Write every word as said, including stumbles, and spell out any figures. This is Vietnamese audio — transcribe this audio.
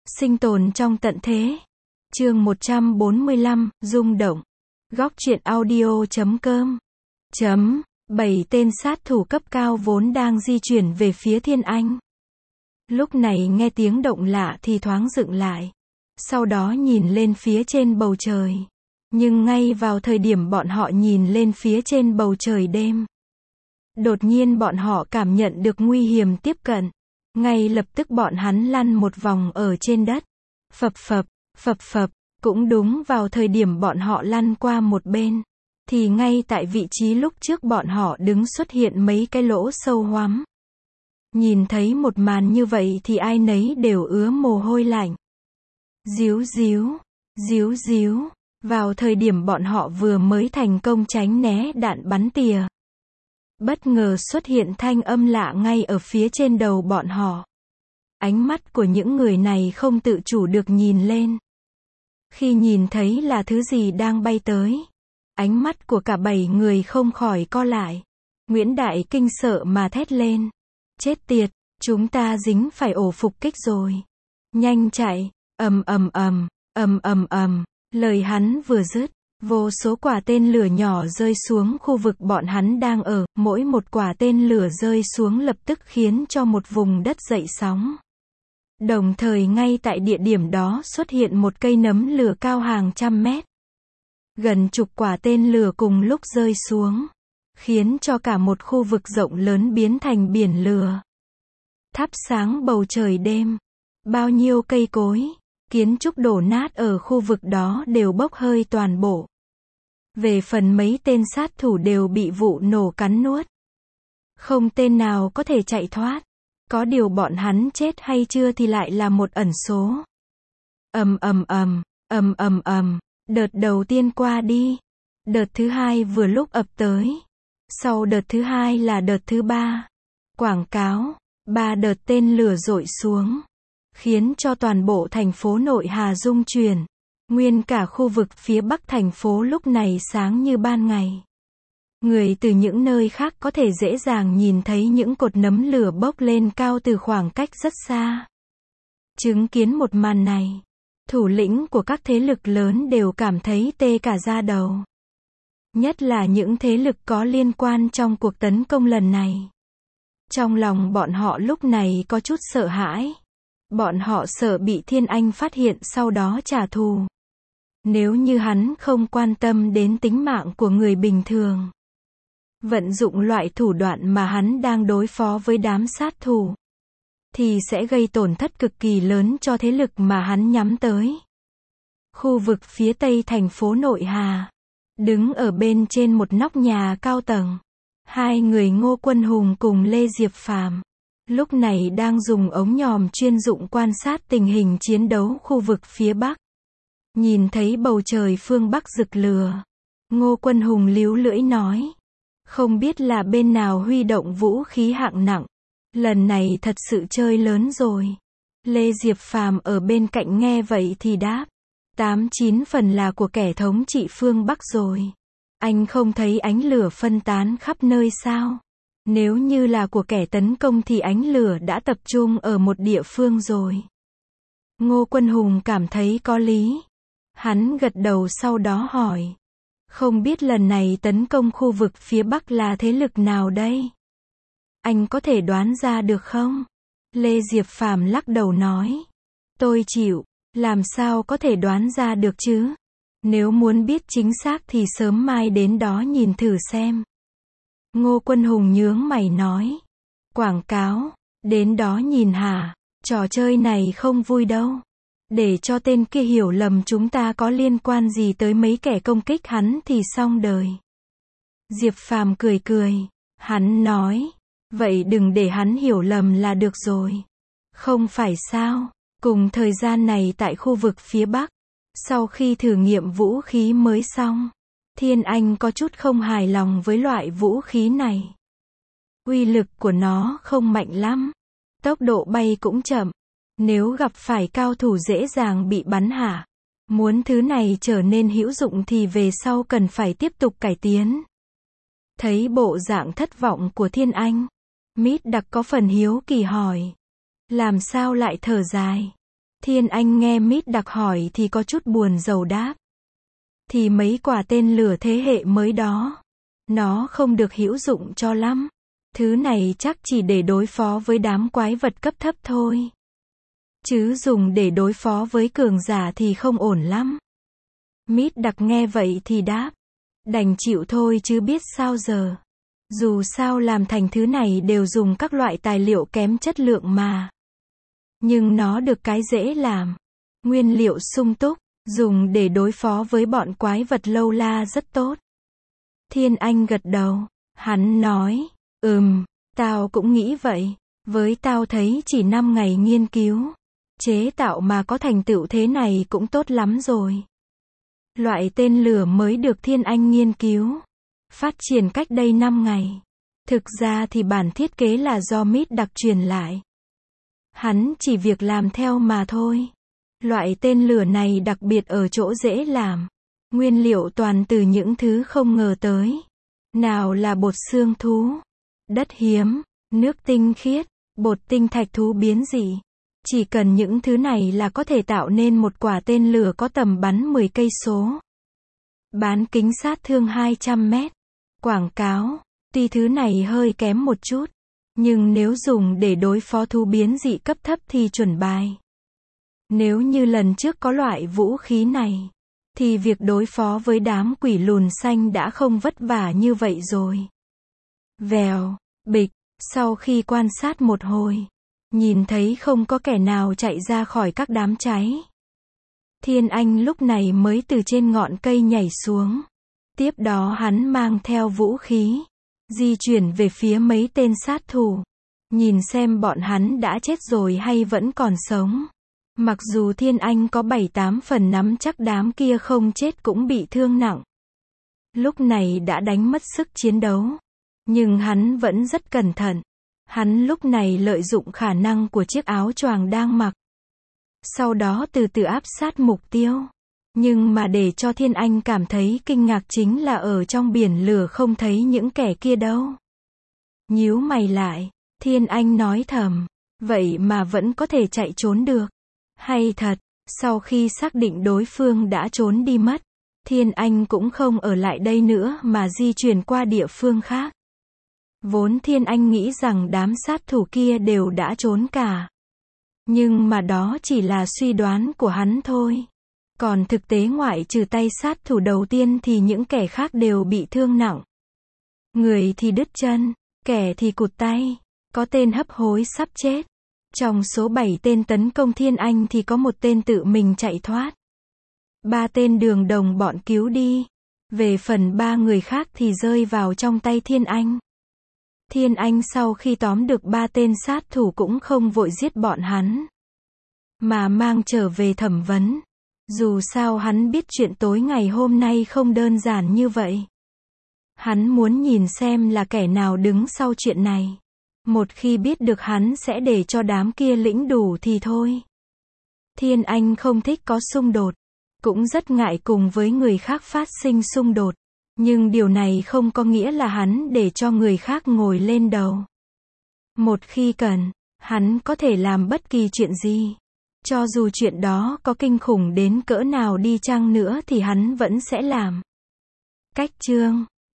Sinh tồn trong tận thế. Chương một trăm bốn mươi lăm, rung động. Góc truyện audio chấm com. Chấm. Bảy tên sát thủ cấp cao vốn đang di chuyển về phía Thiên Anh. Lúc này nghe tiếng động lạ thì thoáng dựng lại. Sau đó nhìn lên phía trên bầu trời. Nhưng ngay vào thời điểm bọn họ nhìn lên phía trên bầu trời đêm, đột nhiên bọn họ cảm nhận được nguy hiểm tiếp cận. Ngay lập tức bọn hắn lăn một vòng ở trên đất. Phập phập, phập phập. Cũng đúng vào thời điểm bọn họ lăn qua một bên, thì ngay tại vị trí lúc trước bọn họ đứng xuất hiện mấy cái lỗ sâu hoắm. Nhìn thấy một màn như vậy thì ai nấy đều ứa mồ hôi lạnh. Díu díu, díu díu. Vào thời điểm bọn họ vừa mới thành công tránh né đạn bắn tỉa, bất ngờ xuất hiện thanh âm lạ ngay ở phía trên đầu bọn họ. Ánh mắt của những người này không tự chủ được nhìn lên. Khi nhìn thấy là thứ gì đang bay tới, ánh mắt của cả bảy người không khỏi co lại. Nguyễn Đại kinh sợ mà thét lên. Chết tiệt, chúng ta dính phải ổ phục kích rồi. Nhanh chạy, ầm ầm ầm, ầm ầm ầm. Lời hắn vừa dứt, vô số quả tên lửa nhỏ rơi xuống khu vực bọn hắn đang ở, mỗi một quả tên lửa rơi xuống lập tức khiến cho một vùng đất dậy sóng. Đồng thời ngay tại địa điểm đó xuất hiện một cây nấm lửa cao hàng trăm mét. Gần chục quả tên lửa cùng lúc rơi xuống, khiến cho cả một khu vực rộng lớn biến thành biển lửa. Thắp sáng bầu trời đêm. Bao nhiêu cây cối, kiến trúc đổ nát ở khu vực đó đều bốc hơi toàn bộ. Về phần mấy tên sát thủ đều bị vụ nổ cắn nuốt. Không tên nào có thể chạy thoát. Có điều bọn hắn chết hay chưa thì lại là một ẩn số. Ầm ầm ầm, ầm ầm ầm. Đợt đầu tiên qua đi, đợt thứ hai vừa lúc ập tới. Sau đợt thứ hai là đợt thứ ba. Quảng cáo, ba đợt tên lửa dội xuống, khiến cho toàn bộ thành phố Nội Hà rung chuyển. Nguyên cả khu vực phía bắc thành phố lúc này sáng như ban ngày. Người từ những nơi khác có thể dễ dàng nhìn thấy những cột nấm lửa bốc lên cao từ khoảng cách rất xa. Chứng kiến một màn này, thủ lĩnh của các thế lực lớn đều cảm thấy tê cả da đầu. Nhất là những thế lực có liên quan trong cuộc tấn công lần này. Trong lòng bọn họ lúc này có chút sợ hãi. Bọn họ sợ bị Thiên Anh phát hiện sau đó trả thù. Nếu như hắn không quan tâm đến tính mạng của người bình thường, vận dụng loại thủ đoạn mà hắn đang đối phó với đám sát thủ, thì sẽ gây tổn thất cực kỳ lớn cho thế lực mà hắn nhắm tới. Khu vực phía tây thành phố Nội Hà, đứng ở bên trên một nóc nhà cao tầng, hai người Ngô Quân Hùng cùng Lê Diệp Phàm lúc này đang dùng ống nhòm chuyên dụng quan sát tình hình chiến đấu khu vực phía bắc. Nhìn thấy bầu trời phương bắc rực lửa, Ngô Quân Hùng líu lưỡi nói. Không biết là bên nào huy động vũ khí hạng nặng. Lần này thật sự chơi lớn rồi. Lê Diệp Phàm ở bên cạnh nghe vậy thì đáp. Tám chín phần là của kẻ thống trị phương Bắc rồi. Anh không thấy ánh lửa phân tán khắp nơi sao? Nếu như là của kẻ tấn công thì ánh lửa đã tập trung ở một địa phương rồi. Ngô Quân Hùng cảm thấy có lý. Hắn gật đầu sau đó hỏi. Không biết lần này tấn công khu vực phía Bắc là thế lực nào đây? Anh có thể đoán ra được không? Lê Diệp Phàm lắc đầu nói. Tôi chịu, làm sao có thể đoán ra được chứ? Nếu muốn biết chính xác thì sớm mai đến đó nhìn thử xem. Ngô Quân Hùng nhướng mày nói. Quảng cáo, đến đó nhìn hả? Trò chơi này không vui đâu. Để cho tên kia hiểu lầm chúng ta có liên quan gì tới mấy kẻ công kích hắn thì xong đời. Diệp Phàm cười cười. Hắn nói. Vậy đừng để hắn hiểu lầm là được rồi. Không phải sao? Cùng thời gian này tại khu vực phía Bắc, sau khi thử nghiệm vũ khí mới xong, Thiên Anh có chút không hài lòng với loại vũ khí này. Uy lực của nó không mạnh lắm. Tốc độ bay cũng chậm. Nếu gặp phải cao thủ dễ dàng bị bắn hạ. Muốn thứ này trở nên hữu dụng thì về sau cần phải tiếp tục cải tiến. Thấy bộ dạng thất vọng của Thiên Anh, Mít Đặc có phần hiếu kỳ hỏi. Làm sao lại thở dài? Thiên Anh nghe Mít Đặc hỏi thì có chút buồn rầu đáp. Thì mấy quả tên lửa thế hệ mới đó, nó không được hữu dụng cho lắm. Thứ này chắc chỉ để đối phó với đám quái vật cấp thấp thôi. Chứ dùng để đối phó với cường giả thì không ổn lắm. Mít Đặc nghe vậy thì đáp. Đành chịu thôi chứ biết sao giờ. Dù sao làm thành thứ này đều dùng các loại tài liệu kém chất lượng mà. Nhưng nó được cái dễ làm. Nguyên liệu sung túc, dùng để đối phó với bọn quái vật lâu la rất tốt. Thiên Anh gật đầu. Hắn nói, ừm, tao cũng nghĩ vậy. Với tao thấy chỉ năm ngày nghiên cứu, chế tạo mà có thành tựu thế này cũng tốt lắm rồi. Loại tên lửa mới được Thiên Anh nghiên cứu, phát triển cách đây năm ngày. Thực ra thì bản thiết kế là do Mít Đặc truyền lại. Hắn chỉ việc làm theo mà thôi. Loại tên lửa này đặc biệt ở chỗ dễ làm. Nguyên liệu toàn từ những thứ không ngờ tới. Nào là bột xương thú, đất hiếm, nước tinh khiết, bột tinh thạch thú biến dị. Chỉ cần những thứ này là có thể tạo nên một quả tên lửa có tầm bắn mười cây số. Bán kính sát thương hai trăm mét. Quảng cáo, tuy thứ này hơi kém một chút, nhưng nếu dùng để đối phó thú biến dị cấp thấp thì chuẩn bài. Nếu như lần trước có loại vũ khí này, thì việc đối phó với đám quỷ lùn xanh đã không vất vả như vậy rồi. Vèo, bịch, sau khi quan sát một hồi, nhìn thấy không có kẻ nào chạy ra khỏi các đám cháy. Thiên Anh lúc này mới từ trên ngọn cây nhảy xuống. Tiếp đó hắn mang theo vũ khí, di chuyển về phía mấy tên sát thủ. Nhìn xem bọn hắn đã chết rồi hay vẫn còn sống. Mặc dù Thiên Anh có bảy tám phần nắm chắc đám kia không chết cũng bị thương nặng. Lúc này đã đánh mất sức chiến đấu. Nhưng hắn vẫn rất cẩn thận. Hắn lúc này lợi dụng khả năng của chiếc áo choàng đang mặc. Sau đó từ từ áp sát mục tiêu. Nhưng mà để cho Thiên Anh cảm thấy kinh ngạc chính là ở trong biển lửa không thấy những kẻ kia đâu. Nhíu mày lại, Thiên Anh nói thầm, vậy mà vẫn có thể chạy trốn được. Hay thật, sau khi xác định đối phương đã trốn đi mất, Thiên Anh cũng không ở lại đây nữa mà di chuyển qua địa phương khác. Vốn Thiên Anh nghĩ rằng đám sát thủ kia đều đã trốn cả. Nhưng mà đó chỉ là suy đoán của hắn thôi. Còn thực tế ngoại trừ tay sát thủ đầu tiên thì những kẻ khác đều bị thương nặng. Người thì đứt chân, kẻ thì cụt tay, có tên hấp hối sắp chết. Trong số bảy tên tấn công Thiên Anh thì có một tên tự mình chạy thoát. Ba tên đường đồng bọn cứu đi. Về phần ba người khác thì rơi vào trong tay Thiên Anh. Thiên Anh sau khi tóm được ba tên sát thủ cũng không vội giết bọn hắn, mà mang trở về thẩm vấn. Dù sao hắn biết chuyện tối ngày hôm nay không đơn giản như vậy. Hắn muốn nhìn xem là kẻ nào đứng sau chuyện này. Một khi biết được hắn sẽ để cho đám kia lĩnh đủ thì thôi. Thiên Anh không thích có xung đột, cũng rất ngại cùng với người khác phát sinh xung đột. Nhưng điều này không có nghĩa là hắn để cho người khác ngồi lên đầu. Một khi cần, hắn có thể làm bất kỳ chuyện gì. Cho dù chuyện đó có kinh khủng đến cỡ nào đi chăng nữa thì hắn vẫn sẽ làm. Cách chương